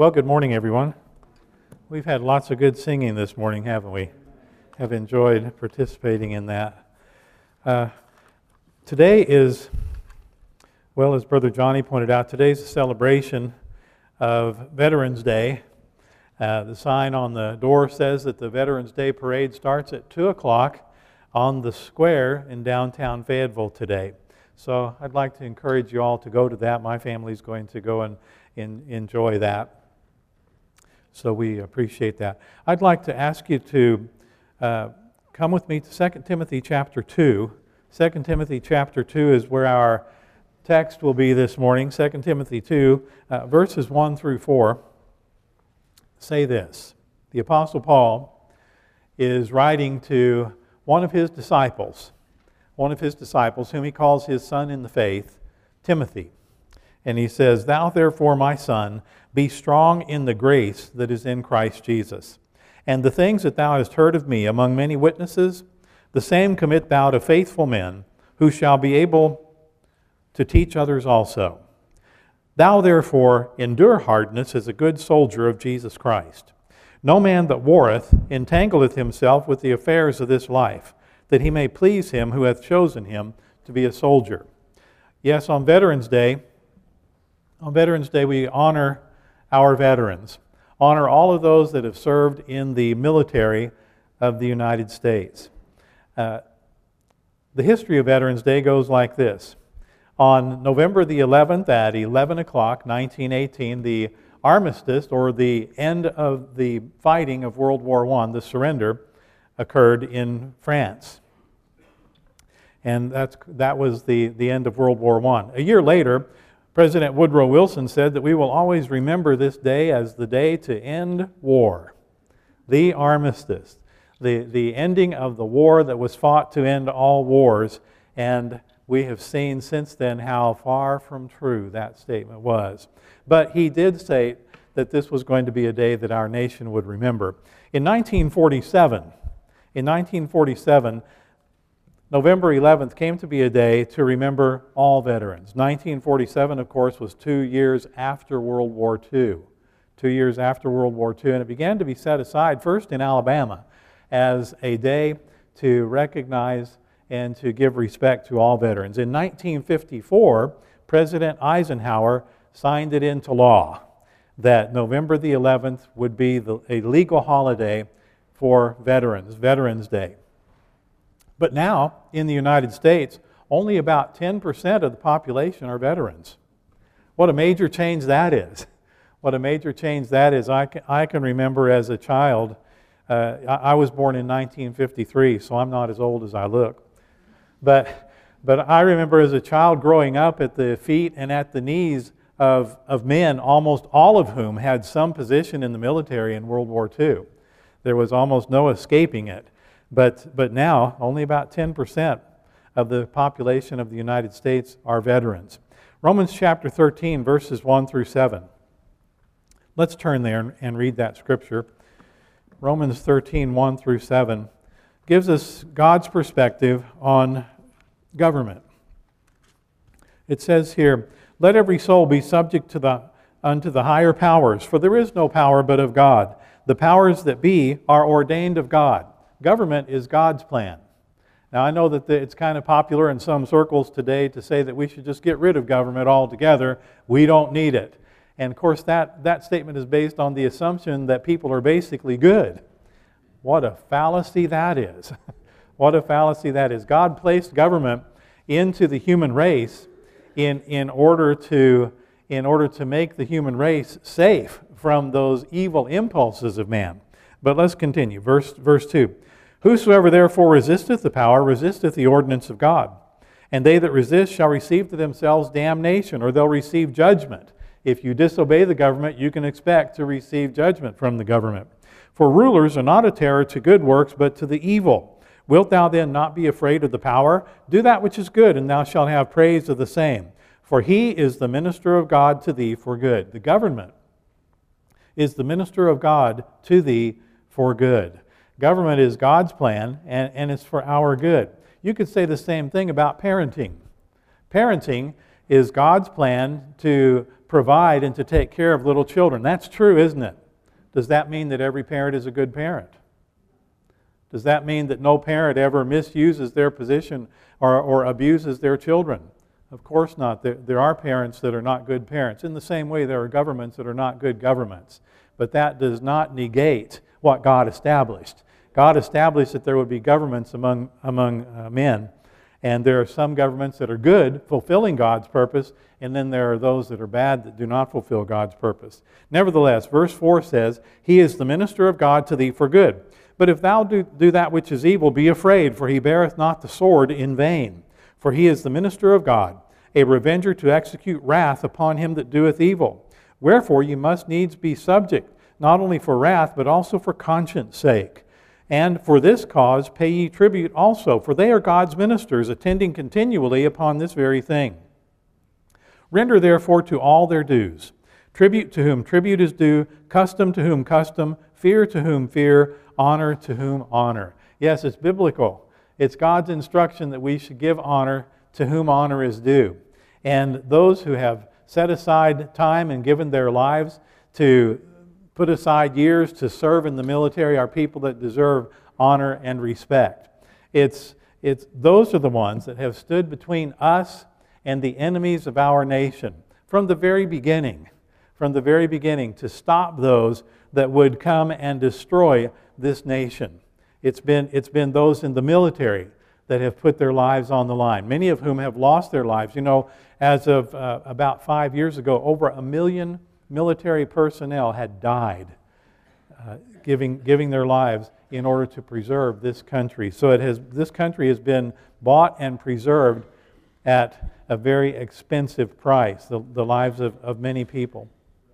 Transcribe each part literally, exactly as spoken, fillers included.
Well, good morning, everyone. We've had lots of good singing this morning, haven't we? Have enjoyed participating in that. Uh, today is, well, as Brother Johnny pointed out, today's a celebration of Veterans Day. Uh, the sign on the door says that the Veterans Day Parade starts at two o'clock on the square in downtown Fayetteville today. So I'd like to encourage you all to go to that. My family's going to go and, and enjoy that. So we appreciate that. I'd like to ask you to uh, come with me to Second Timothy chapter two. Second Timothy chapter two is where our text will be this morning. Second Timothy two, uh, verses one through four, say this. The Apostle Paul is writing to one of his disciples, one of his disciples whom he calls his son in the faith, Timothy. And he says, "Thou therefore, my son, be strong in the grace that is in Christ Jesus. And the things that thou hast heard of me among many witnesses, the same commit thou to faithful men, who shall be able to teach others also. Thou therefore endure hardness as a good soldier of Jesus Christ. No man that warreth entangleth himself with the affairs of this life, that he may please him who hath chosen him to be a soldier." Yes, on Veterans Day, on Veterans Day we honor our veterans, honor all of those that have served in the military of the United States. Uh, the history of Veterans Day goes like this. On November the eleventh at eleven o'clock, nineteen eighteen, the armistice, or the end of the fighting of World War One, the surrender, occurred in France. And that's, that was the, the end of World War One. A year later, President Woodrow Wilson said that we will always remember this day as the day to end war. The armistice, the, the ending of the war that was fought to end all wars. And we have seen since then how far from true that statement was. But he did say that this was going to be a day that our nation would remember. In nineteen forty-seven, in nineteen forty-seven, November eleventh came to be a day to remember all veterans. nineteen forty-seven, of course, was two years after World War Two. Two years after World War Two, and it began to be set aside first in Alabama as a day to recognize and to give respect to all veterans. In nineteen fifty-four, President Eisenhower signed it into law that November the eleventh would be the, a legal holiday for veterans, Veterans Day. But now, in the United States, only about ten percent of the population are veterans. What a major change that is. What a major change that is. I can, I can remember as a child, uh, I, I was born in nineteen fifty-three, so I'm not as old as I look. But, but I remember as a child growing up at the feet and at the knees of, of men, almost all of whom had some position in the military in World War Two. There was almost no escaping it. But, but now, only about ten percent of the population of the United States are veterans. Romans chapter thirteen, verses one through seven. Let's turn there and read that scripture. Romans thirteen, one through seven gives us God's perspective on government. It says here, "Let every soul be subject to the, unto the higher powers, for there is no power but of God. The powers that be are ordained of God." Government is God's plan. Now, I know that it's kind of popular in some circles today to say that we should just get rid of government altogether. We don't need it. And of course, that, that statement is based on the assumption that people are basically good. What a fallacy that is. What a fallacy that is. God placed government into the human race in, in, order to, in order to make the human race safe from those evil impulses of man. But let's continue. Verse, verse two. "Whosoever therefore resisteth the power, resisteth the ordinance of God. And they that resist shall receive to themselves damnation," or they'll receive judgment. If you disobey the government, you can expect to receive judgment from the government. "For rulers are not a terror to good works, but to the evil. Wilt thou then not be afraid of the power? Do that which is good, and thou shalt have praise of the same. For he is the minister of God to thee for good." The government is the minister of God to thee for good. Government is God's plan, and, and it's for our good. You could say the same thing about parenting. Parenting is God's plan to provide and to take care of little children. That's true, isn't it? Does that mean that every parent is a good parent? Does that mean that no parent ever misuses their position or, or abuses their children? Of course not. There, there are parents that are not good parents. In the same way, there are governments that are not good governments. But that does not negate what God established. God established that there would be governments among, among uh, men. And there are some governments that are good, fulfilling God's purpose, and then there are those that are bad that do not fulfill God's purpose. Nevertheless, verse four says, He is the minister of God to thee for good. But if thou do, do that which is evil, be afraid, for he beareth not the sword in vain. For he is the minister of God, a revenger to execute wrath upon him that doeth evil. Wherefore ye must needs be subject, not only for wrath, but also for conscience sake. And for this cause pay ye tribute also, for they are God's ministers, attending continually upon this very thing. Render therefore to all their dues. Tribute to whom tribute is due, custom to whom custom, fear to whom fear, honor to whom honor. Yes, it's biblical. It's God's instruction that we should give honor to whom honor is due. And those who have set aside time and given their lives to put aside years to serve in the military are people that deserve honor and respect. It's, it's, those are the ones that have stood between us and the enemies of our nation from the very beginning, from the very beginning, to stop those that would come and destroy this nation. It's been, it's been those in the military that have put their lives on the line, many of whom have lost their lives. You know, as of uh, about five years ago, over a million military personnel had died uh, giving, giving their lives in order to preserve this country. So it has, this country has been bought and preserved at a very expensive price, the, the lives of, of many people.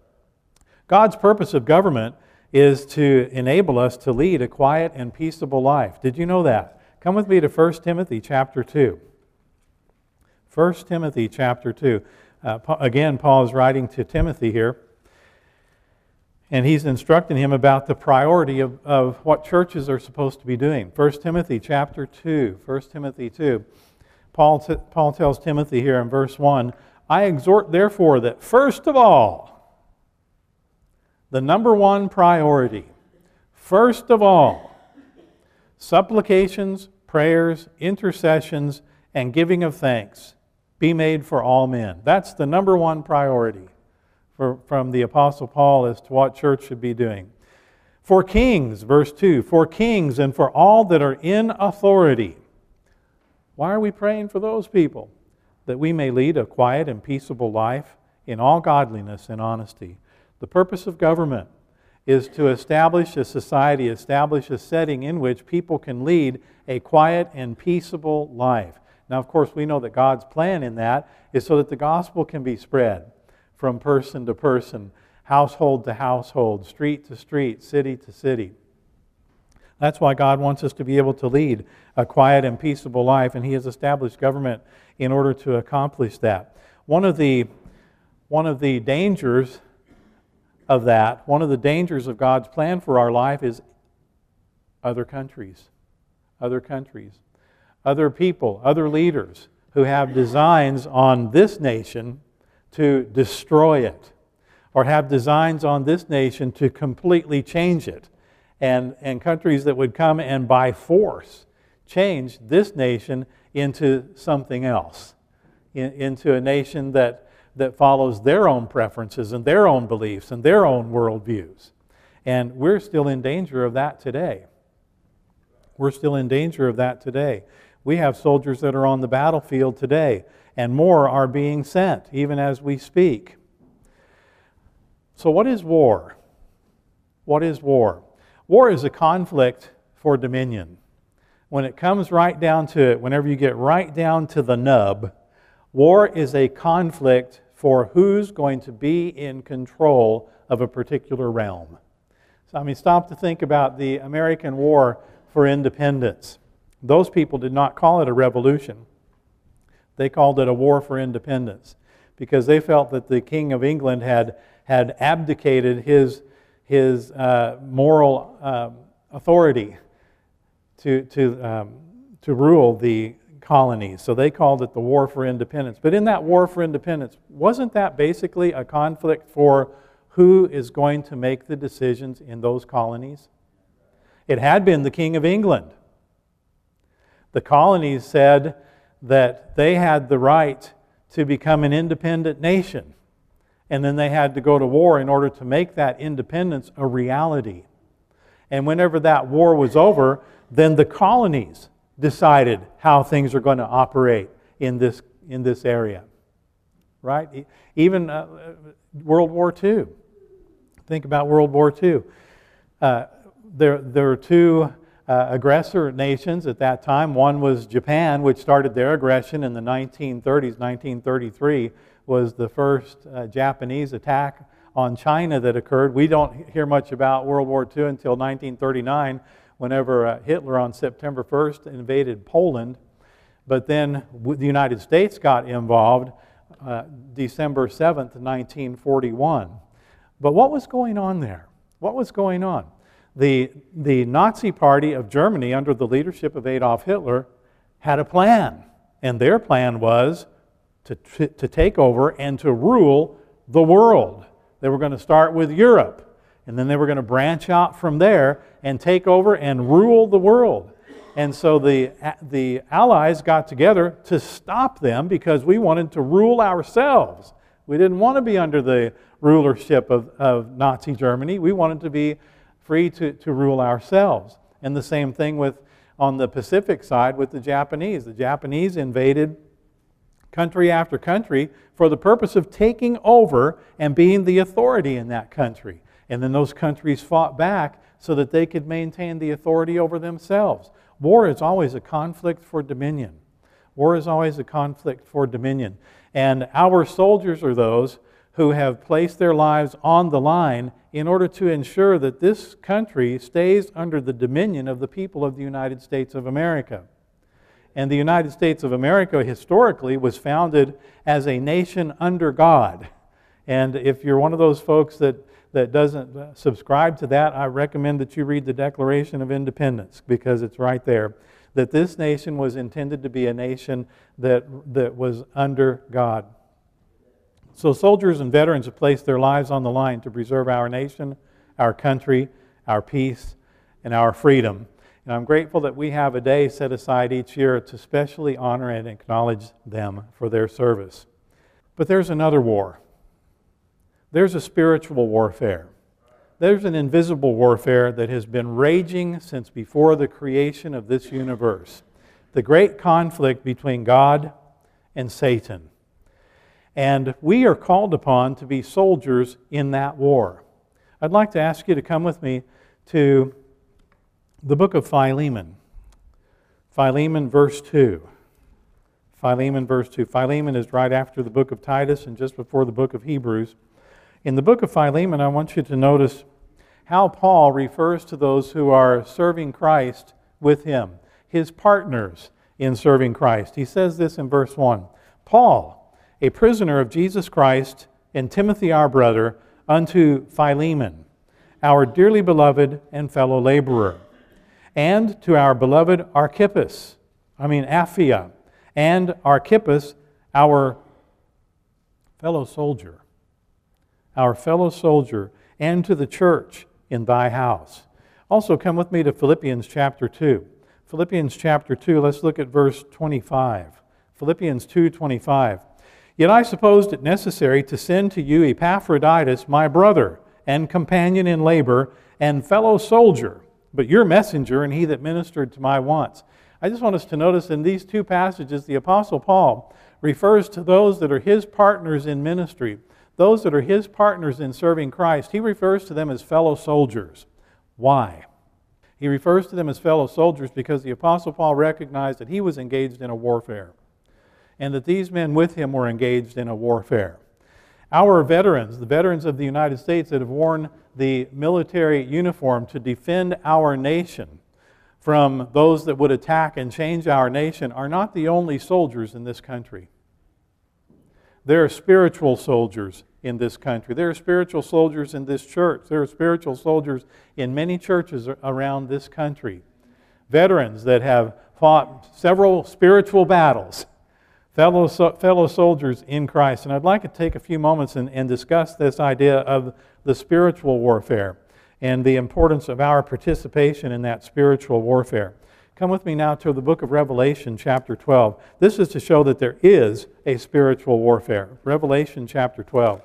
God's purpose of government is to enable us to lead a quiet and peaceable life. Did you know that? Come with me to First Timothy chapter two. First Timothy chapter two. Uh, again, Paul is writing to Timothy here. And he's instructing him about the priority of, of what churches are supposed to be doing. First Timothy chapter two. First Timothy two. Paul, t- Paul tells Timothy here in verse one, I exhort therefore that first of all, the number one priority, first of all, supplications, prayers, intercessions, and giving of thanks be made for all men. That's the number one priority for, from the Apostle Paul as to what church should be doing. For kings, verse two, for kings and for all that are in authority. Why are we praying for those people? That we may lead a quiet and peaceable life in all godliness and honesty. The purpose of government is to establish a society, establish a setting in which people can lead a quiet and peaceable life. Now, of course, we know that God's plan in that is so that the gospel can be spread from person to person, household to household, street to street, city to city. That's why God wants us to be able to lead a quiet and peaceable life, and He has established government in order to accomplish that. One of the, one of the dangers of that, one of the dangers of God's plan for our life is other countries, other countries, other people, other leaders who have designs on this nation to destroy it, or have designs on this nation to completely change it. And, and countries that would come and by force change this nation into something else, in, into a nation that, that follows their own preferences and their own beliefs and their own worldviews. And we're still in danger of that today. We're still in danger of that today. We have soldiers that are on the battlefield today, and more are being sent, even as we speak. So what is war? What is war? War is a conflict for dominion. When it comes right down to it, whenever you get right down to the nub, war is a conflict for who's going to be in control of a particular realm. So, I mean, stop to think about the American War for Independence. Those people did not call it a revolution. They called it a war for independence because they felt that the King of England had, had abdicated his, his uh, moral uh, authority to, to, um, to rule the colonies. So they called it the War for Independence. But in that War for Independence, wasn't that basically a conflict for who is going to make the decisions in those colonies? It had been the King of England. The colonies said that they had the right to become an independent nation. And then they had to go to war in order to make that independence a reality. And whenever that war was over, then the colonies decided how things are going to operate in this, in this area. Right? Even uh, World War Two. Think about World War Two. Uh, there, there were two uh, aggressor nations at that time. One was Japan, which started their aggression in the nineteen thirties. nineteen thirty-three was the first uh, Japanese attack on China that occurred. We don't hear much about World War Two until nineteen thirty-nine, whenever uh, Hitler on September first invaded Poland. But then the United States got involved uh, December seventh, nineteen forty-one. But what was going on there? What was going on? The, the Nazi Party of Germany, under the leadership of Adolf Hitler, had a plan. And their plan was to, to take over and to rule the world. They were going to start with Europe, and then they were going to branch out from there and take over and rule the world. And so the, the Allies got together to stop them because we wanted to rule ourselves. We didn't want to be under the rulership of, of Nazi Germany. We wanted to be free to, to rule ourselves. And the same thing with on the Pacific side with the Japanese. The Japanese invaded country after country for the purpose of taking over and being the authority in that country. And then those countries fought back so that they could maintain the authority over themselves. War is always a conflict for dominion. War is always a conflict for dominion. And our soldiers are those who have placed their lives on the line in order to ensure that this country stays under the dominion of the people of the United States of America. And the United States of America historically was founded as a nation under God. And if you're one of those folks that, that doesn't subscribe to that, I recommend that you read the Declaration of Independence, because it's right there, that this nation was intended to be a nation that, that was under God. So soldiers and veterans have placed their lives on the line to preserve our nation, our country, our peace, and our freedom. And I'm grateful that we have a day set aside each year to specially honor and acknowledge them for their service. But there's another war. There's a spiritual warfare. There's an invisible warfare that has been raging since before the creation of this universe. The great conflict between God and Satan. And we are called upon to be soldiers in that war. I'd like to ask you to come with me to the book of Philemon. Philemon verse two. Philemon verse two. Philemon is right after the book of Titus and just before the book of Hebrews. In the book of Philemon, I want you to notice how Paul refers to those who are serving Christ with him, his partners in serving Christ. He says this in verse one. Paul, a prisoner of Jesus Christ, and Timothy our brother, unto Philemon, our dearly beloved and fellow laborer, and to our beloved Archippus, I mean Apphia, and Archippus, our fellow soldier, our fellow soldier, and to the church in thy house. Also come with me to Philippians chapter two. Philippians chapter two, let's look at verse twenty-five. Philippians two twenty-five. Yet I supposed it necessary to send to you Epaphroditus, my brother, and companion in labor, and fellow soldier, but your messenger and he that ministered to my wants. I just want us to notice in these two passages, the Apostle Paul refers to those that are his partners in ministry, those that are his partners in serving Christ. He refers to them as fellow soldiers. Why? He refers to them as fellow soldiers because the Apostle Paul recognized that he was engaged in a warfare, and that these men with him were engaged in a warfare. Our veterans, the veterans of the United States that have worn the military uniform to defend our nation from those that would attack and change our nation, are not the only soldiers in this country. There are spiritual soldiers in this country. There are spiritual soldiers in this church. There are spiritual soldiers in many churches around this country. veterans that have fought several spiritual battles, fellow, fellow soldiers in Christ. And I'd like to take a few moments and, and discuss this idea of the spiritual warfare and the importance of our participation in that spiritual warfare. Come with me now to the book of Revelation, chapter twelve. This is to show that there is a spiritual warfare. Revelation, chapter twelve.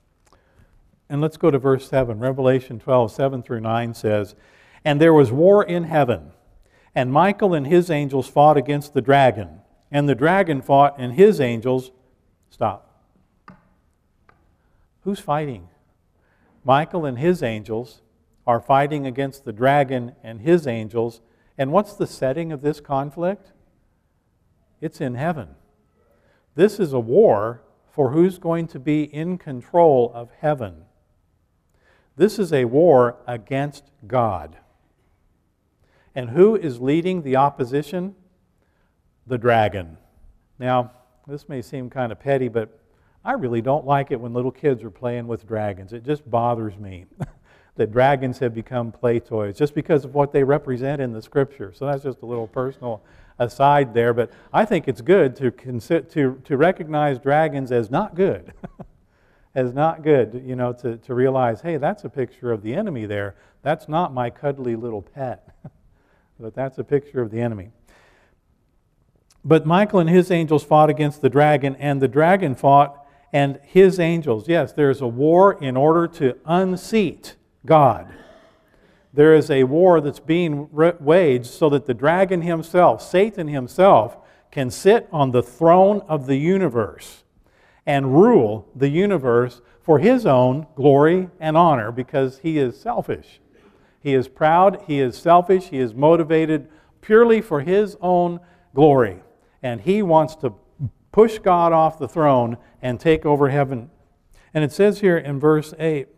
And let's go to verse seven. Revelation twelve, seven through nine says, "And there was war in heaven, and Michael and his angels fought against the dragon, and the dragon fought and his angels..." Stop. Who's fighting? Michael and his angels are fighting against the dragon and his angels. And what's the setting of this conflict? It's in heaven. This is a war for who's going to be in control of heaven. This is a war against God. And who is leading the opposition? The dragon. Now, this may seem kind of petty, but I really don't like it when little kids are playing with dragons. It just bothers me that dragons have become play toys just because of what they represent in the Scripture. So that's just a little personal aside there. But I think it's good to consider, to, to recognize dragons as not good. As not good, you know, to, to realize, hey, that's a picture of the enemy there. That's not my cuddly little pet. But that's a picture of the enemy. But Michael and his angels fought against the dragon, and the dragon fought and his angels. Yes, there's a war in order to unseat God. There is a war that's being waged so that the dragon himself, Satan himself, can sit on the throne of the universe and rule the universe for his own glory and honor, because he is selfish. He is proud, he is selfish, he is motivated purely for his own glory. And he wants to push God off the throne and take over heaven. And it says here in verse eight,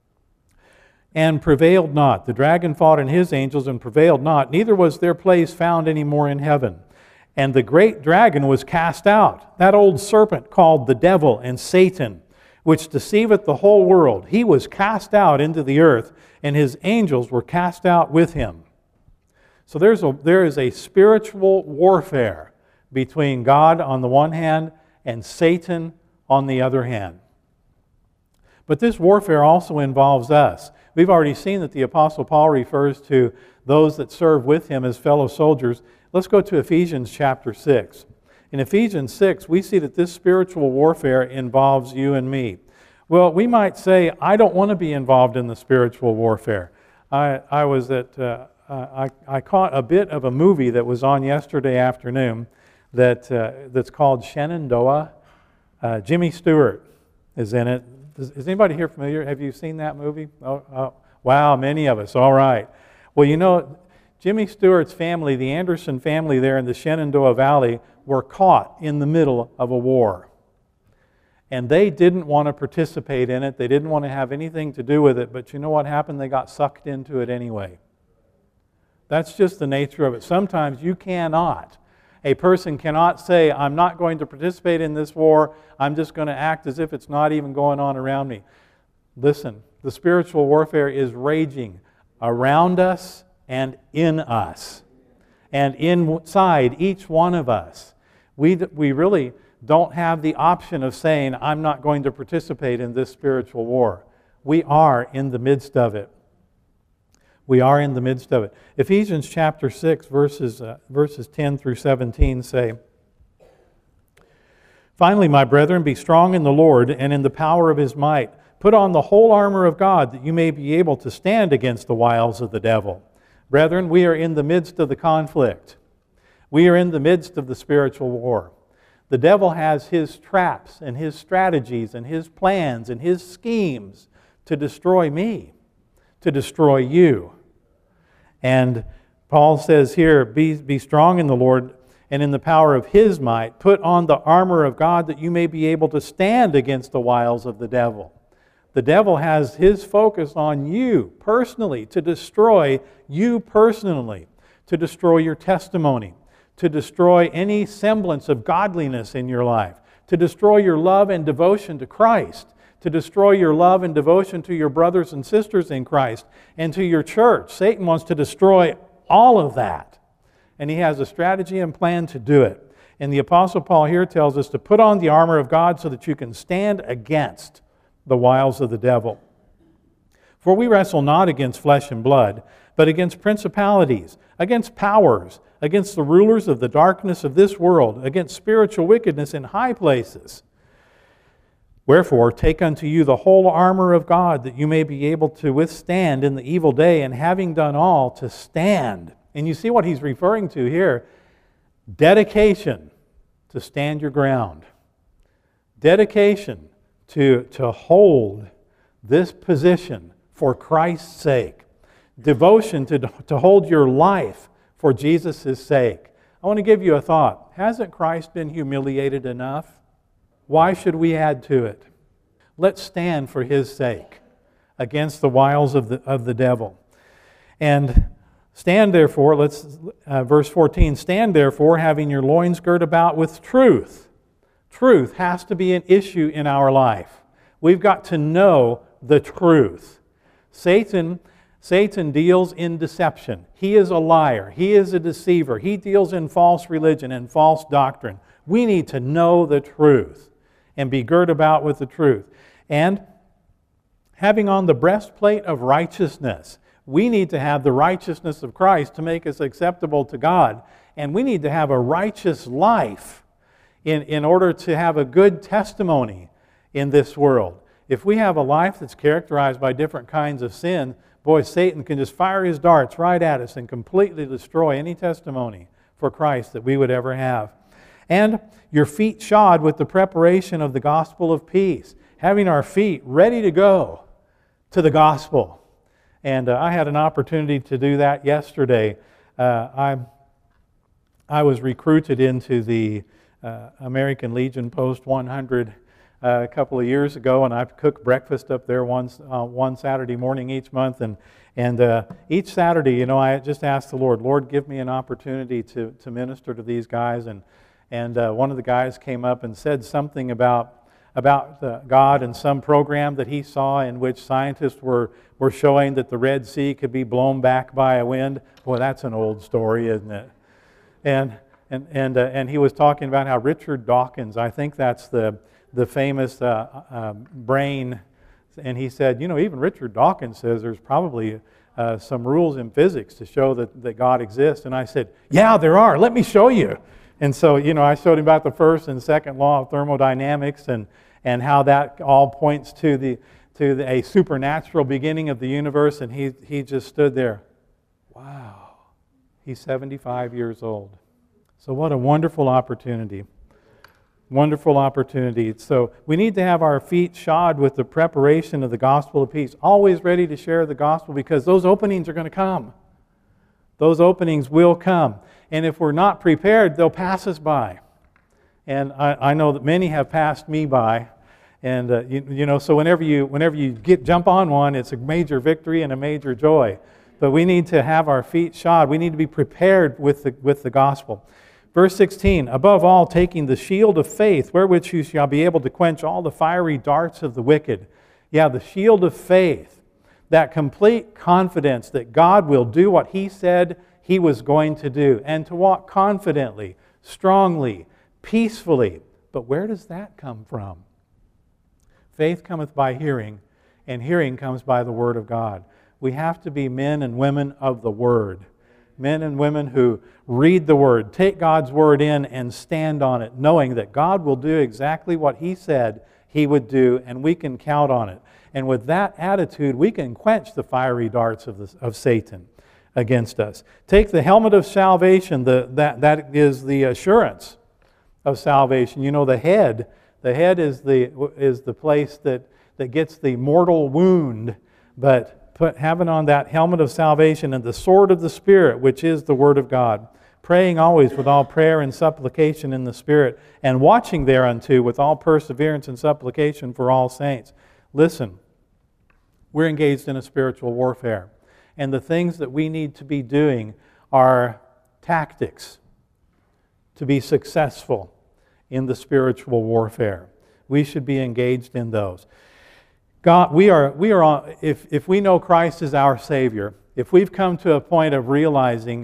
"And prevailed not. The dragon fought and his angels and prevailed not. Neither was their place found any more in heaven. And the great dragon was cast out, that old serpent called the devil and Satan, which deceiveth the whole world. He was cast out into the earth, and his angels were cast out with him." So there's a, there is a spiritual warfare between God on the one hand and Satan on the other hand. But this warfare also involves us. We've already seen that the Apostle Paul refers to those that serve with him as fellow soldiers. Let's go to Ephesians chapter six. In Ephesians six, we see that this spiritual warfare involves you and me. Well, we might say, I don't want to be involved in the spiritual warfare. I, I was at, uh, I, I caught a bit of a movie that was on yesterday afternoon that uh, that's called Shenandoah. Uh, Jimmy Stewart is in it. Is, is anybody here familiar? Have you seen that movie? Oh, oh, wow, many of us. All right. Well, you know, Jimmy Stewart's family, the Anderson family there in the Shenandoah Valley, were caught in the middle of a war. And they didn't want to participate in it. They didn't want to have anything to do with it. But you know what happened? They got sucked into it anyway. That's just the nature of it. Sometimes you cannot. A person cannot say, I'm not going to participate in this war. I'm just going to act as if it's not even going on around me. Listen, the spiritual warfare is raging around us and in us. And inside each one of us. We, we really don't have the option of saying, I'm not going to participate in this spiritual war. We are in the midst of it. We are in the midst of it. Ephesians chapter six, verses, uh, verses ten through seventeen say, "Finally, my brethren, be strong in the Lord and in the power of His might. Put on the whole armor of God, that you may be able to stand against the wiles of the devil." Brethren, we are in the midst of the conflict. We are in the midst of the spiritual war. The devil has his traps and his strategies and his plans and his schemes to destroy me, to destroy you. And Paul says here, be, be strong in the Lord and in the power of His might. Put on the armor of God that you may be able to stand against the wiles of the devil. The devil has his focus on you personally, to destroy you personally, to destroy your testimony, to destroy any semblance of godliness in your life, to destroy your love and devotion to Christ, to destroy your love and devotion to your brothers and sisters in Christ and to your church. Satan wants to destroy all of that. and he has a strategy and plan to do it. And the Apostle Paul here tells us to put on the armor of God so that you can stand against the wiles of the devil. For we wrestle not against flesh and blood, but against principalities, against powers, against the rulers of the darkness of this world, against spiritual wickedness in high places. Wherefore, take unto you the whole armor of God, that you may be able to withstand in the evil day, and having done all, to stand. And you see what he's referring to here. Dedication to stand your ground. Dedication to, to hold this position for Christ's sake. Devotion to, to hold your life for Jesus' sake. I want to give you a thought. Hasn't Christ been humiliated enough? Why should we add to it? Let's stand for His sake against the wiles of the, of the devil. And stand therefore, let's, uh, verse fourteen, stand therefore, having your loins girt about with truth. Truth has to be an issue in our life. We've got to know the truth. Satan, Satan deals in deception. He is a liar. He is a deceiver. He deals in false religion and false doctrine. We need to know the truth and be girt about with the truth. And having on the breastplate of righteousness. We need to have the righteousness of Christ to make us acceptable to God. And we need to have a righteous life in, in order to have a good testimony in this world. If we have a life that's characterized by different kinds of sin, boy, Satan can just fire his darts right at us and completely destroy any testimony for Christ that we would ever have. And your feet shod with the preparation of the gospel of peace. Having our feet ready to go to the gospel. And uh, I had an opportunity to do that yesterday. Uh, I, I was recruited into the uh, American Legion Post one hundred uh, a couple of years ago, and I cooked breakfast up there once, uh, one Saturday morning each month. And, and uh, each Saturday, you know, I just asked the Lord, Lord, give me an opportunity to, to minister to these guys. And, and uh, one of the guys came up and said something about about uh, God and some program that he saw in which scientists were, were showing that the Red Sea could be blown back by a wind. Boy, that's an old story, isn't it? And and and uh, and he was talking about how Richard Dawkins, I think that's the the famous uh, uh, brain, and he said, you know, even Richard Dawkins says there's probably uh, some rules in physics to show that, that God exists. And I said, yeah, there are. Let me show you. And so, you know, I showed him about the first and second law of thermodynamics and, and how that all points to the to the, a supernatural beginning of the universe. And he he just stood there. Wow. He's seventy-five years old. So what a wonderful opportunity. Wonderful opportunity. So we need to have our feet shod with the preparation of the gospel of peace. Always ready to share the gospel because those openings are going to come. Those openings will come. And if we're not prepared, they'll pass us by. And I, I know that many have passed me by. And uh, you, you know, so whenever you whenever you get jump on one, it's a major victory and a major joy. But we need to have our feet shod. We need to be prepared with the with the gospel. Verse sixteen, above all, taking the shield of faith, wherewith you shall be able to quench all the fiery darts of the wicked. Yeah, the shield of faith. That complete confidence that God will do what He said He was going to do, and to walk confidently, strongly, peacefully. But where does that come from? Faith cometh by hearing, and hearing comes by the Word of God. We have to be men and women of the Word. Men and women who read the Word, take God's Word in and stand on it, knowing that God will do exactly what He said He would do, and we can count on it. And with that attitude, we can quench the fiery darts of, the, of Satan against us. Take the helmet of salvation. The, that, that is the assurance of salvation. You know, the head, the head is the, is the place that, that gets the mortal wound. But put, having on that helmet of salvation and the sword of the Spirit, which is the Word of God, praying always with all prayer and supplication in the Spirit, and watching thereunto with all perseverance and supplication for all saints. Listen, we're engaged in a spiritual warfare. And the things that we need to be doing are tactics to be successful in the spiritual warfare. We should be engaged in those. God, we are, we are on, if, if we know Christ is our Savior, if we've come to a point of realizing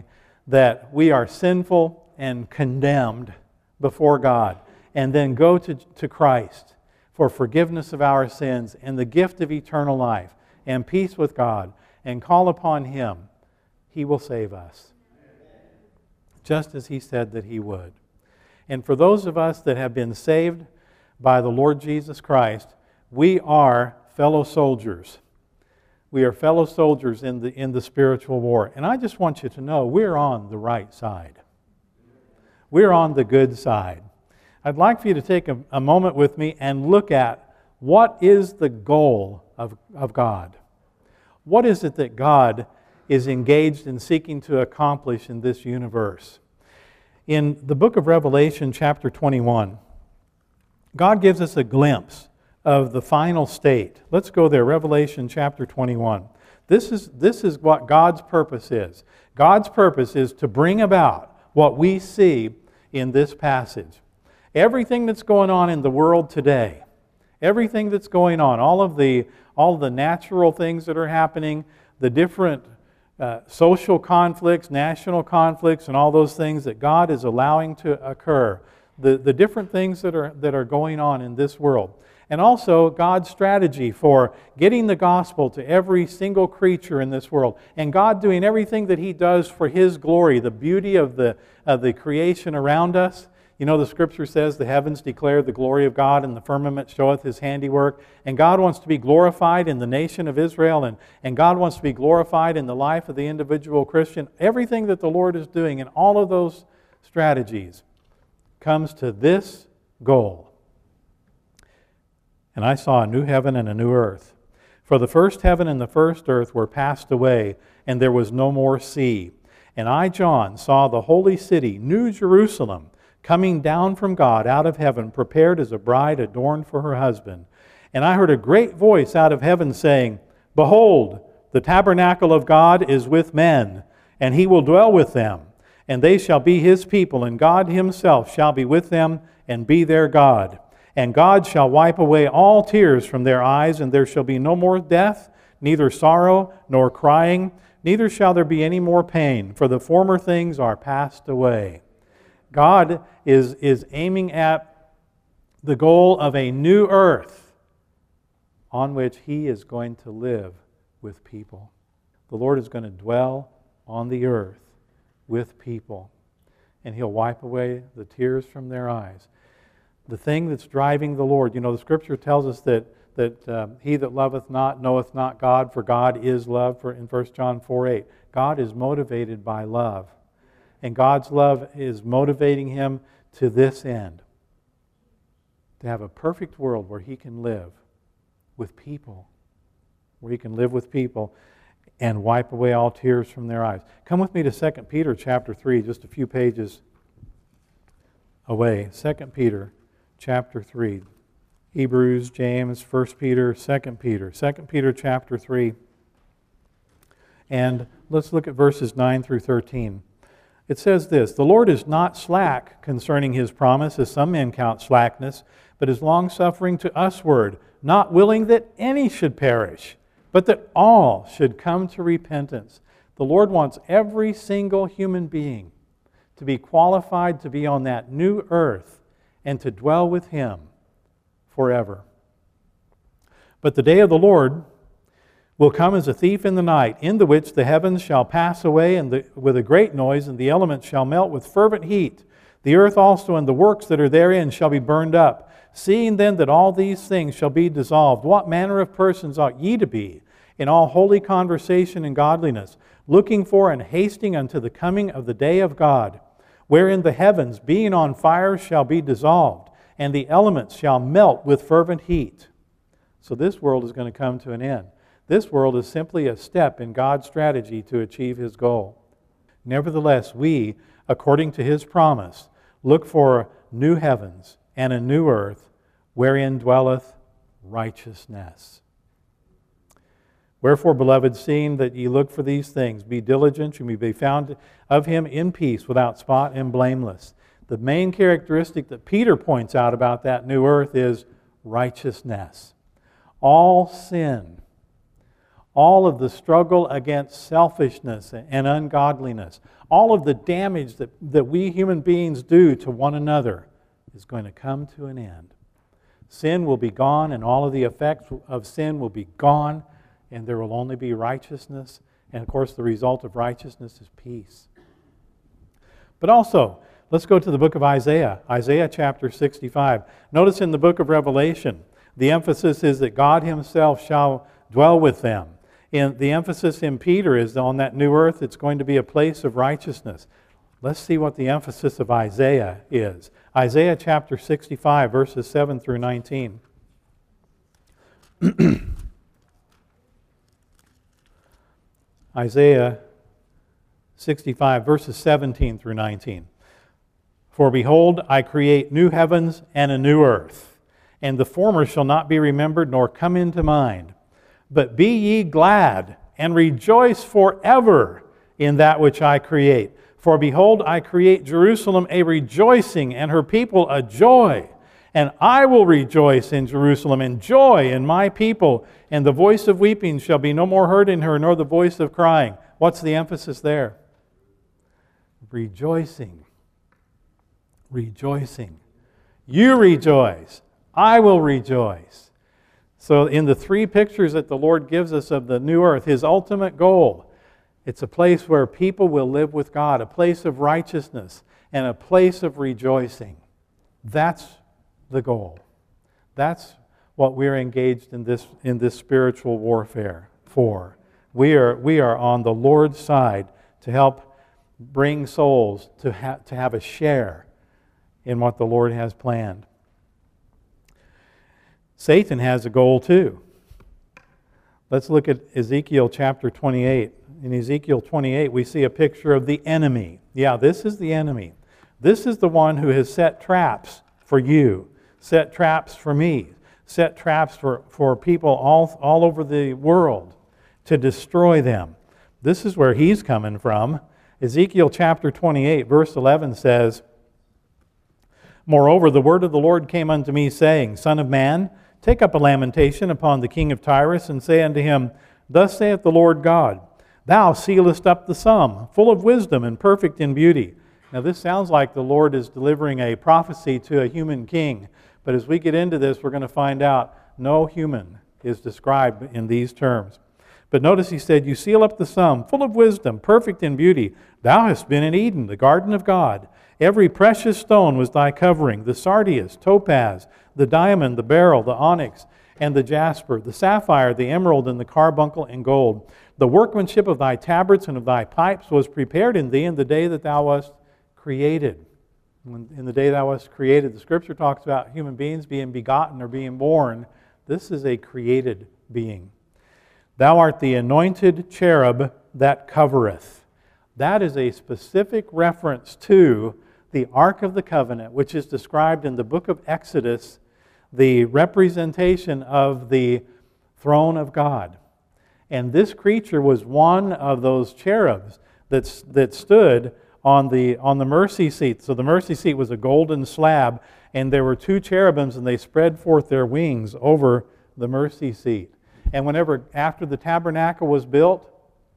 that we are sinful and condemned before God, and then go to, to Christ for forgiveness of our sins and the gift of eternal life and peace with God, and call upon Him, He will save us, just as He said that He would. And for those of us that have been saved by the Lord Jesus Christ, we are fellow soldiers. We are fellow soldiers in the, in the spiritual war. And I just want you to know we're on the right side. We're on the good side. I'd like for you to take a, a moment with me and look at what is the goal of, of God. What is it that God is engaged in seeking to accomplish in this universe? In the book of Revelation, chapter twenty-one, God gives us a glimpse of the final state. Let's go there, Revelation chapter twenty-one. This is, this is what God's purpose is. God's purpose is to bring about what we see in this passage. Everything that's going on in the world today, everything that's going on, all of the, all of the natural things that are happening, the different uh, social conflicts, national conflicts, and all those things that God is allowing to occur, the, the different things that are, that are going on in this world. And also God's strategy for getting the gospel to every single creature in this world. And God doing everything that He does for His glory, the beauty of the, of the creation around us. You know, the Scripture says the heavens declare the glory of God and the firmament showeth His handiwork. And God wants to be glorified in the nation of Israel, and, and God wants to be glorified in the life of the individual Christian. Everything that the Lord is doing in all of those strategies comes to this goal. And I saw a new heaven and a new earth. For the first heaven and the first earth were passed away, and there was no more sea. And I, John, saw the holy city, New Jerusalem, coming down from God out of heaven, prepared as a bride adorned for her husband. And I heard a great voice out of heaven saying, Behold, the tabernacle of God is with men, and He will dwell with them. And they shall be His people, and God Himself shall be with them and be their God. And God shall wipe away all tears from their eyes, and there shall be no more death, neither sorrow nor crying, neither shall there be any more pain, for the former things are passed away. God is, is aiming at the goal of a new earth on which He is going to live with people. The Lord is going to dwell on the earth with people, and He'll wipe away the tears from their eyes. The thing that's driving the Lord, you know, the Scripture tells us that that uh, he that loveth not knoweth not God, for God is love, for in First John four eight. God is motivated by love. And God's love is motivating Him to this end. To have a perfect world where He can live with people. Where He can live with people and wipe away all tears from their eyes. Come with me to Second Peter chapter three, just a few pages away. Second Peter chapter three. Hebrews, James, First Peter, Second Peter. Second Peter chapter three. And let's look at verses nine through thirteen. It says this, The Lord is not slack concerning His promise, as some men count slackness, but is longsuffering to usward, not willing that any should perish, but that all should come to repentance. The Lord wants every single human being to be qualified to be on that new earth and to dwell with Him forever. But the day of the Lord will come as a thief in the night, in the which the heavens shall pass away and the, with a great noise, and the elements shall melt with fervent heat. The earth also and the works that are therein shall be burned up. Seeing then that all these things shall be dissolved, what manner of persons ought ye to be in all holy conversation and godliness, looking for and hasting unto the coming of the day of God, wherein the heavens, being on fire, shall be dissolved, and the elements shall melt with fervent heat. So this world is going to come to an end. This world is simply a step in God's strategy to achieve His goal. Nevertheless, we, according to His promise, look for new heavens and a new earth wherein dwelleth righteousness. Wherefore, beloved, seeing that ye look for these things, be diligent, you may be found of Him in peace, without spot and blameless. The main characteristic that Peter points out about that new earth is righteousness. All sin, all of the struggle against selfishness and ungodliness, all of the damage that, that we human beings do to one another is going to come to an end. Sin will be gone, and all of the effects of sin will be gone, and there will only be righteousness. And of course, the result of righteousness is peace. But also, let's go to the book of Isaiah, Isaiah chapter sixty-five. Notice in the book of Revelation, the emphasis is that God Himself shall dwell with them. And the emphasis in Peter is on that new earth, it's going to be a place of righteousness. Let's see what the emphasis of Isaiah is. Isaiah chapter sixty-five, verses seven through nineteen. Isaiah sixty-five, verses seventeen through nineteen. For behold, I create new heavens and a new earth, and the former shall not be remembered nor come into mind. But be ye glad and rejoice forever in that which I create. For behold, I create Jerusalem a rejoicing, and her people a joy. And I will rejoice in Jerusalem, and joy in my people. And the voice of weeping shall be no more heard in her, nor the voice of crying. What's the emphasis there? Rejoicing. Rejoicing. You rejoice. I will rejoice. So in the three pictures that the Lord gives us of the new earth, His ultimate goal, it's a place where people will live with God, a place of righteousness, and a place of rejoicing. That's the goal. That's what we're engaged in this, in this spiritual warfare for. We are, we are on the Lord's side to help bring souls to, ha- to have a share in what the Lord has planned. Satan has a goal too. Let's look at Ezekiel chapter twenty-eight. In Ezekiel twenty-eight, we see a picture of the enemy. Yeah, this is the enemy. This is the one who has set traps for you, set traps for me, set traps for, for people all, all over the world to destroy them. This is where he's coming from. Ezekiel chapter twenty-eight, verse eleven says, Moreover, the word of the Lord came unto me, saying, Son of man, take up a lamentation upon the king of Tyrus, and say unto him, Thus saith the Lord God, Thou sealest up the sum, full of wisdom and perfect in beauty. Now this sounds like the Lord is delivering a prophecy to a human king. But as we get into this, we're going to find out no human is described in these terms. But notice he said, You seal up the sum, full of wisdom, perfect in beauty. Thou hast been in Eden, the garden of God. Every precious stone was thy covering, the sardius, topaz, the diamond, the beryl, the onyx, and the jasper, the sapphire, the emerald, and the carbuncle, and gold. The workmanship of thy tabrets and of thy pipes was prepared in thee in the day that thou wast created. When, in the day thou wast created, the Scripture talks about human beings being begotten or being born. This is a created being. Thou art the anointed cherub that covereth. That is a specific reference to the Ark of the Covenant, which is described in the book of Exodus, the representation of the throne of God. And this creature was one of those cherubs that, that stood on the, on the mercy seat. So the mercy seat was a golden slab, and there were two cherubims, and they spread forth their wings over the mercy seat. And whenever, after the tabernacle was built,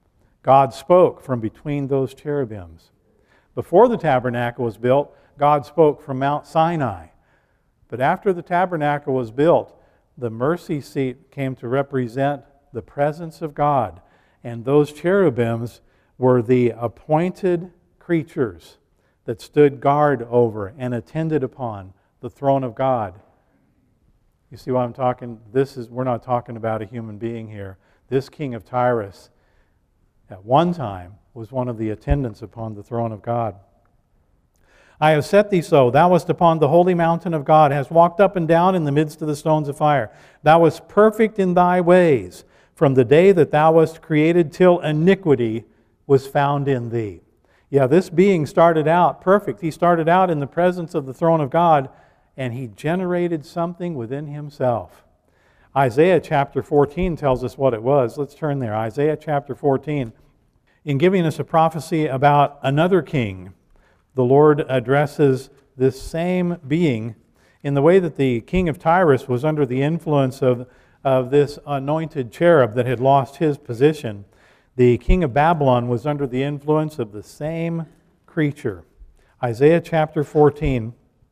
God spoke from between those cherubims. Before the tabernacle was built, God spoke from Mount Sinai. But after the tabernacle was built, the mercy seat came to represent the presence of God. And those cherubims were the appointed creatures that stood guard over and attended upon the throne of God. You see why I'm talking? This is, we're not talking about a human being here. This king of Tyrus, at one time, was one of the attendants upon the throne of God. I have set thee so. Thou wast upon the holy mountain of God, hast walked up and down in the midst of the stones of fire. Thou wast perfect in thy ways, from the day that thou wast created till iniquity was found in thee. Yeah, this being started out perfect. He started out in the presence of the throne of God, and he generated something within himself. Isaiah chapter fourteen tells us what it was. Let's turn there. Isaiah chapter fourteen. In giving us a prophecy about another king, the Lord addresses this same being in the way that the king of Tyrus was under the influence of, of this anointed cherub that had lost his position, the king of Babylon was under the influence of the same creature. Isaiah chapter fourteen,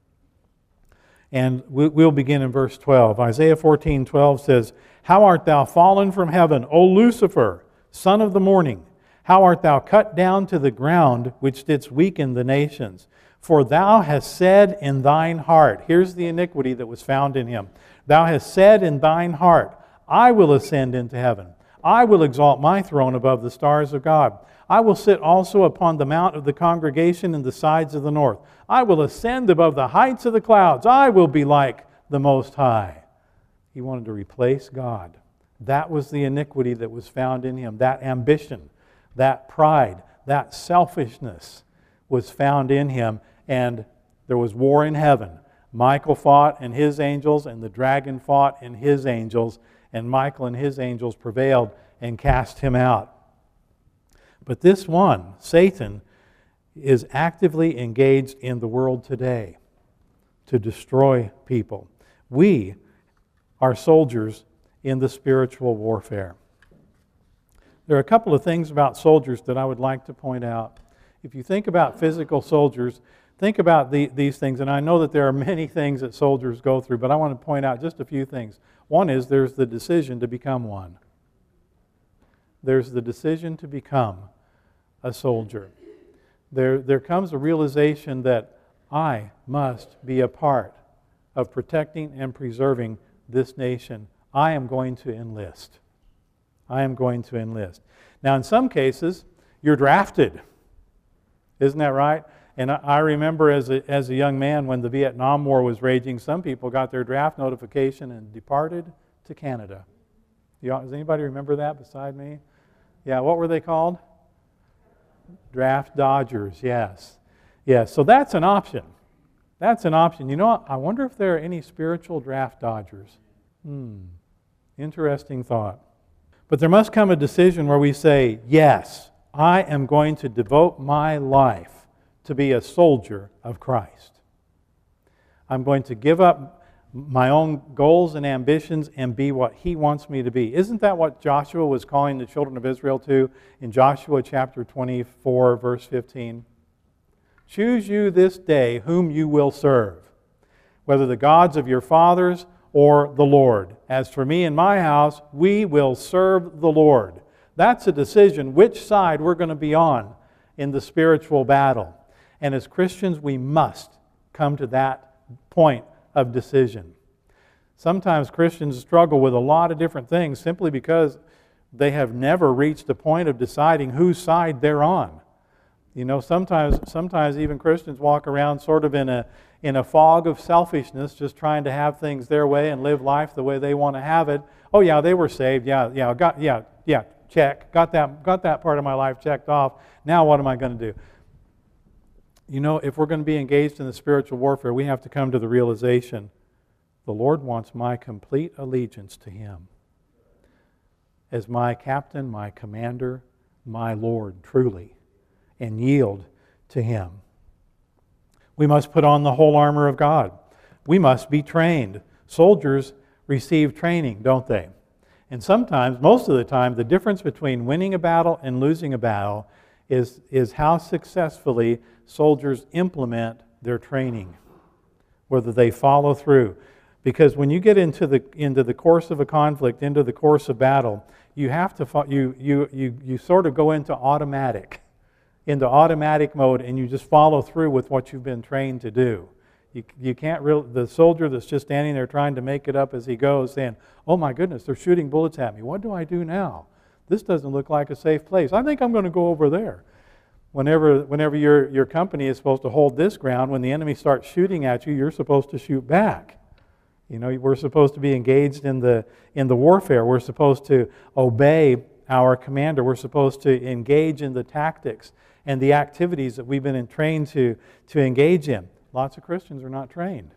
and we'll begin in verse twelve. Isaiah fourteen twelve says, "How art thou fallen from heaven, O Lucifer, son of the morning? How art thou cut down to the ground, which didst weaken the nations? For thou hast said in thine heart," here's the iniquity that was found in him, "thou hast said in thine heart, I will ascend into heaven. I will exalt my throne above the stars of God. I will sit also upon the mount of the congregation in the sides of the north. I will ascend above the heights of the clouds. I will be like the Most High." He wanted to replace God. That was the iniquity that was found in him. That ambition, that pride, that selfishness was found in him, and there was war in heaven. Michael fought and his angels, and the dragon fought and his angels, and Michael and his angels prevailed and cast him out. But this one, Satan, is actively engaged in the world today to destroy people. We are soldiers in the spiritual warfare. There are a couple of things about soldiers that I would like to point out. If you think about physical soldiers, think about the, these things, and I know that there are many things that soldiers go through, but I want to point out just a few things. One is there's the decision to become one. There's the decision to become a soldier. There, there comes a realization that I must be a part of protecting and preserving this nation. I am going to enlist. I am going to enlist. Now, in some cases, you're drafted. Isn't that right? And I remember as a, as a young man when the Vietnam War was raging, some people got their draft notification and departed to Canada. You, does anybody remember that beside me? Yeah, what were they called? Draft dodgers, yes. Yes, so that's an option. That's an option. You know what? I wonder if there are any spiritual draft dodgers. Hmm, interesting thought. But there must come a decision where we say, yes, I am going to devote my life to be a soldier of Christ. I'm going to give up my own goals and ambitions and be what He wants me to be. Isn't that what Joshua was calling the children of Israel to in Joshua chapter twenty-four, verse fifteen? Choose you this day whom you will serve, whether the gods of your fathers or the Lord. As for me and my house, we will serve the Lord. That's a decision which side we're going to be on in the spiritual battle. And as Christians, we must come to that point of decision. Sometimes Christians struggle with a lot of different things simply because they have never reached the point of deciding whose side they're on. You know, sometimes sometimes even Christians walk around sort of in a in a fog of selfishness, just trying to have things their way and live life the way they want to have it. Oh yeah, they were saved. Yeah, yeah, got yeah, yeah, check. Got that got that part of my life checked off. Now what am I going to do? You know, if we're going to be engaged in the spiritual warfare, we have to come to the realization the Lord wants my complete allegiance to Him as my captain, my commander, my Lord, truly, and yield to Him. We must put on the whole armor of God. We must be trained. Soldiers receive training, don't they? And sometimes, most of the time, the difference between winning a battle and losing a battle is, is how successfully soldiers implement their training, whether they follow through. Because when you get into the into the course of a conflict, into the course of battle, you have to fo- you you you you sort of go into automatic, into automatic mode, and you just follow through with what you've been trained to do. You you can't really the soldier that's just standing there trying to make it up as he goes, saying, "Oh my goodness, they're shooting bullets at me. What do I do now? This doesn't look like a safe place. I think I'm going to go over there." Whenever, whenever your, your company is supposed to hold this ground, when the enemy starts shooting at you, you're supposed to shoot back. You know, we're supposed to be engaged in the, in the warfare. We're supposed to obey our commander. We're supposed to engage in the tactics and the activities that we've been trained to, to engage in. Lots of Christians are not trained.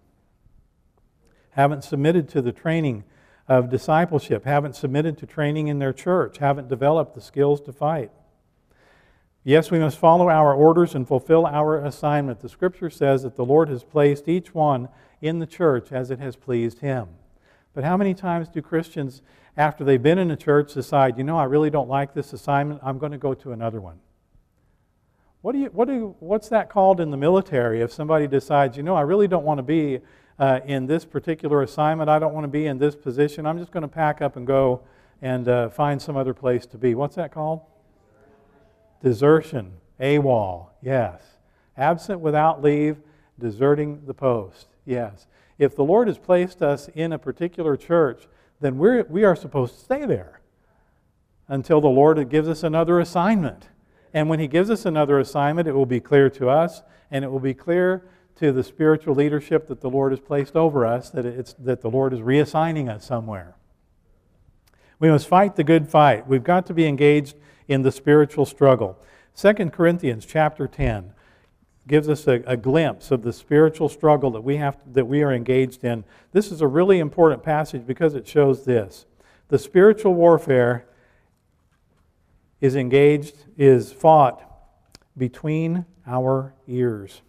Haven't submitted to the training of discipleship. Haven't submitted to training in their church. Haven't developed the skills to fight. Yes, we must follow our orders and fulfill our assignment. The Scripture says that the Lord has placed each one in the church as it has pleased Him. But how many times do Christians, after they've been in a church, decide, you know, I really don't like this assignment, I'm going to go to another one? What do you, what do you, what's that called in the military if somebody decides, you know, I really don't want to be uh, in this particular assignment, I don't want to be in this position, I'm just going to pack up and go and uh, find some other place to be. What's that called? Desertion. AWOL. Yes. Absent without leave, deserting the post. Yes. If the Lord has placed us in a particular church, then we're, we are supposed to stay there until the Lord gives us another assignment. And when He gives us another assignment, it will be clear to us, and it will be clear to the spiritual leadership that the Lord has placed over us, that, it's, that the Lord is reassigning us somewhere. We must fight the good fight. We've got to be engaged in the spiritual struggle. Second Corinthians chapter ten gives us a, a glimpse of the spiritual struggle that we have that we are engaged in. This is a really important passage because it shows this. The spiritual warfare is engaged, is fought between our ears.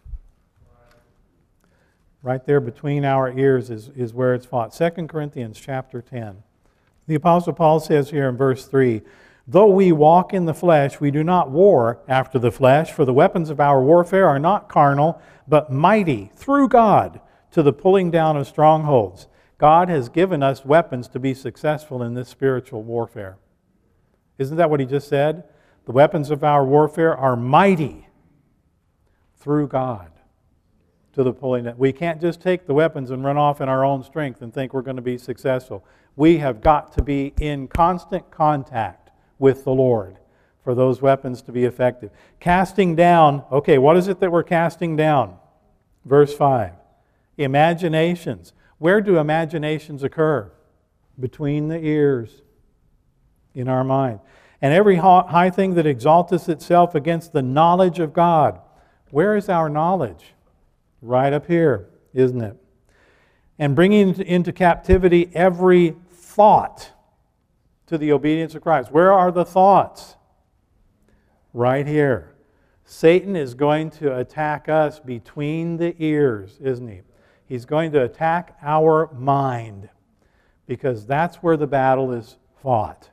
Right there between our ears is, is where it's fought. Second Corinthians chapter ten. The Apostle Paul says here in verse three, though we walk in the flesh, we do not war after the flesh, for the weapons of our warfare are not carnal, but mighty through God to the pulling down of strongholds. God has given us weapons to be successful in this spiritual warfare. Isn't that what he just said? The weapons of our warfare are mighty through God to the pulling down. We can't just take the weapons and run off in our own strength and think we're going to be successful. We have got to be in constant contact with the Lord for those weapons to be effective. Casting down, okay, what is it that we're casting down? Verse five. Imaginations. Where do imaginations occur? Between the ears. In our mind. And every high thing that exalteth itself against the knowledge of God. Where is our knowledge? Right up here, isn't it? And bringing into captivity every thought to the obedience of Christ. Where are the thoughts? Right here. Satan is going to attack us between the ears, isn't he? He's going to attack our mind because that's where the battle is fought.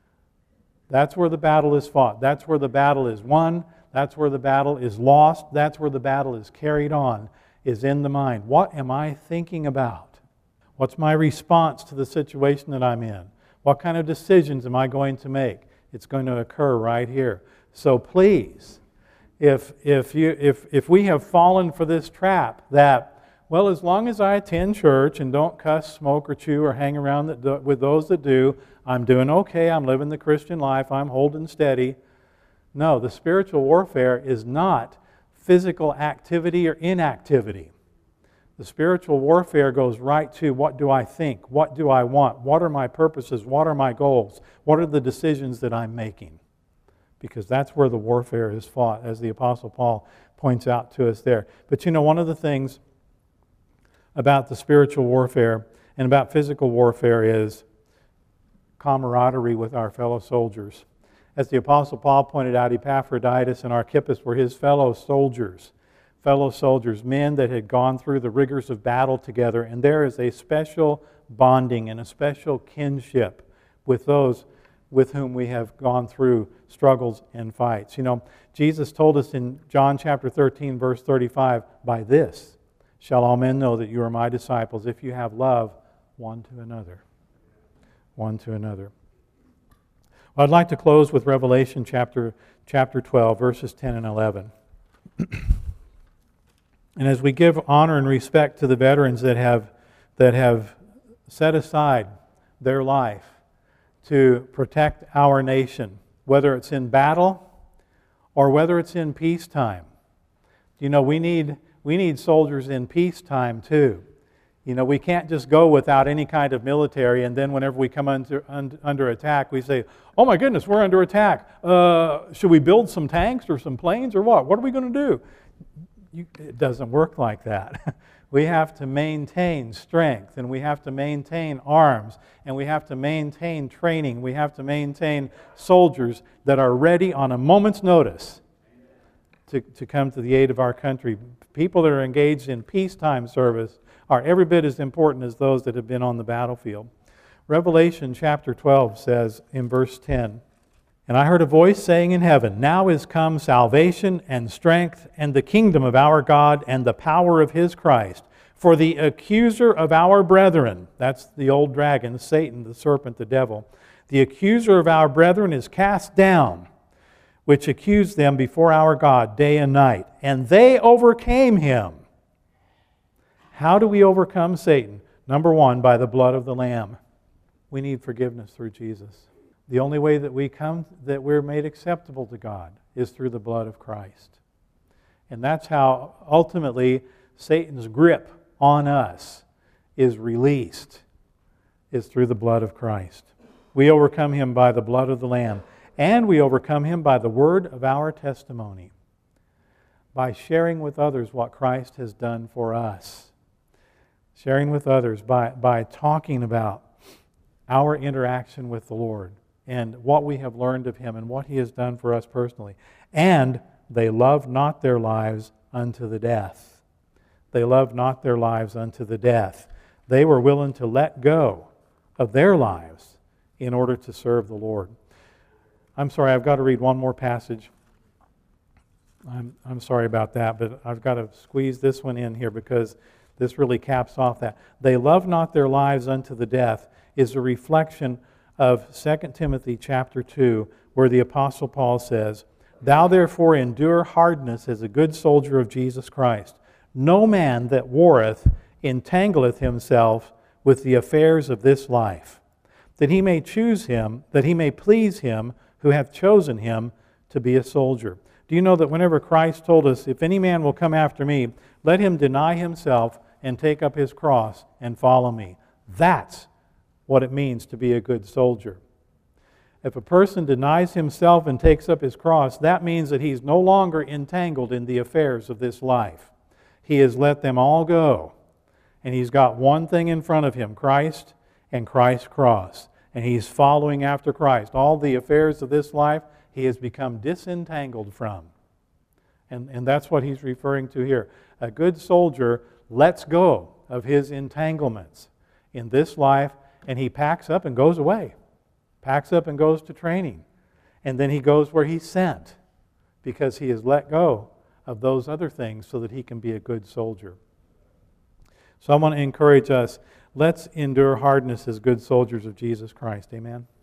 That's where the battle is fought. That's where the battle is won. That's where the battle is lost. That's where the battle is carried on, is in the mind. What am I thinking about? What's my response to the situation that I'm in? What kind of decisions am I going to make? It's going to occur right here. So please, if, if, you, if, if we have fallen for this trap that, well, as long as I attend church and don't cuss, smoke, or chew, or hang around that, with those that do, I'm doing okay, I'm living the Christian life, I'm holding steady. No, the spiritual warfare is not physical activity or inactivity. The spiritual warfare goes right to what do I think? What do I want? What are my purposes? What are my goals? What are the decisions that I'm making? Because that's where the warfare is fought, as the Apostle Paul points out to us there. But you know, one of the things about the spiritual warfare and about physical warfare is camaraderie with our fellow soldiers. As the Apostle Paul pointed out, Epaphroditus and Archippus were his fellow soldiers, fellow soldiers, men that had gone through the rigors of battle together, and there is a special bonding and a special kinship with those with whom we have gone through struggles and fights. You know, Jesus told us in John chapter thirteen, verse thirty-five, by this shall all men know that you are my disciples, if you have love one to another. One to another. Well, I'd like to close with Revelation chapter, chapter twelve, verses ten and eleven. And as we give honor and respect to the veterans that have, that have set aside their life to protect our nation, whether it's in battle or whether it's in peacetime. You know, we need, we need soldiers in peacetime too. You know, we can't just go without any kind of military, and then whenever we come under, un, under attack, we say, oh my goodness, we're under attack. Uh, should we build some tanks or some planes or what? What are we going to do? You, it doesn't work like that. We have to maintain strength, and we have to maintain arms, and we have to maintain training. We have to maintain soldiers that are ready on a moment's notice to, to come to the aid of our country. People that are engaged in peacetime service are every bit as important as those that have been on the battlefield. Revelation chapter twelve says in verse ten, "And I heard a voice saying in heaven, Now is come salvation and strength and the kingdom of our God and the power of His Christ. For the accuser of our brethren," that's the old dragon, Satan, the serpent, the devil, "the accuser of our brethren is cast down, which accused them before our God day and night. And they overcame him." How do we overcome Satan? Number one, by the blood of the Lamb. We need forgiveness through Jesus. The only way that we come, that we're made acceptable to God, is through the blood of Christ. And that's how ultimately Satan's grip on us is released, is through the blood of Christ. We overcome him by the blood of the Lamb, and we overcome him by the word of our testimony, by sharing with others what Christ has done for us. Sharing with others by, by talking about our interaction with the Lord and what we have learned of Him and what He has done for us personally. And they loved not their lives unto the death. They loved not their lives unto the death. They were willing to let go of their lives in order to serve the Lord. I'm sorry, I've got to read one more passage. I'm, I'm sorry about that, but I've got to squeeze this one in here because this really caps off that. They love not their lives unto the death is a reflection of Second Timothy chapter two, where the Apostle Paul says, "Thou therefore endure hardness as a good soldier of Jesus Christ. No man that warreth entangleth himself with the affairs of this life, that he may choose him, that he may please him who hath chosen him to be a soldier." Do you know that whenever Christ told us, "If any man will come after me, let him deny himself and take up his cross and follow me"? That's what it means to be a good soldier. If a person denies himself and takes up his cross, that means that he's no longer entangled in the affairs of this life. He has let them all go. And he's got one thing in front of him, Christ and Christ's cross. And he's following after Christ. All the affairs of this life, he has become disentangled from. And, and that's what he's referring to here. A good soldier lets go of his entanglements in this life, and he packs up and goes away. Packs up and goes to training. And then he goes where he's sent, because he has let go of those other things so that he can be a good soldier. So I want to encourage us, let's endure hardness as good soldiers of Jesus Christ. Amen.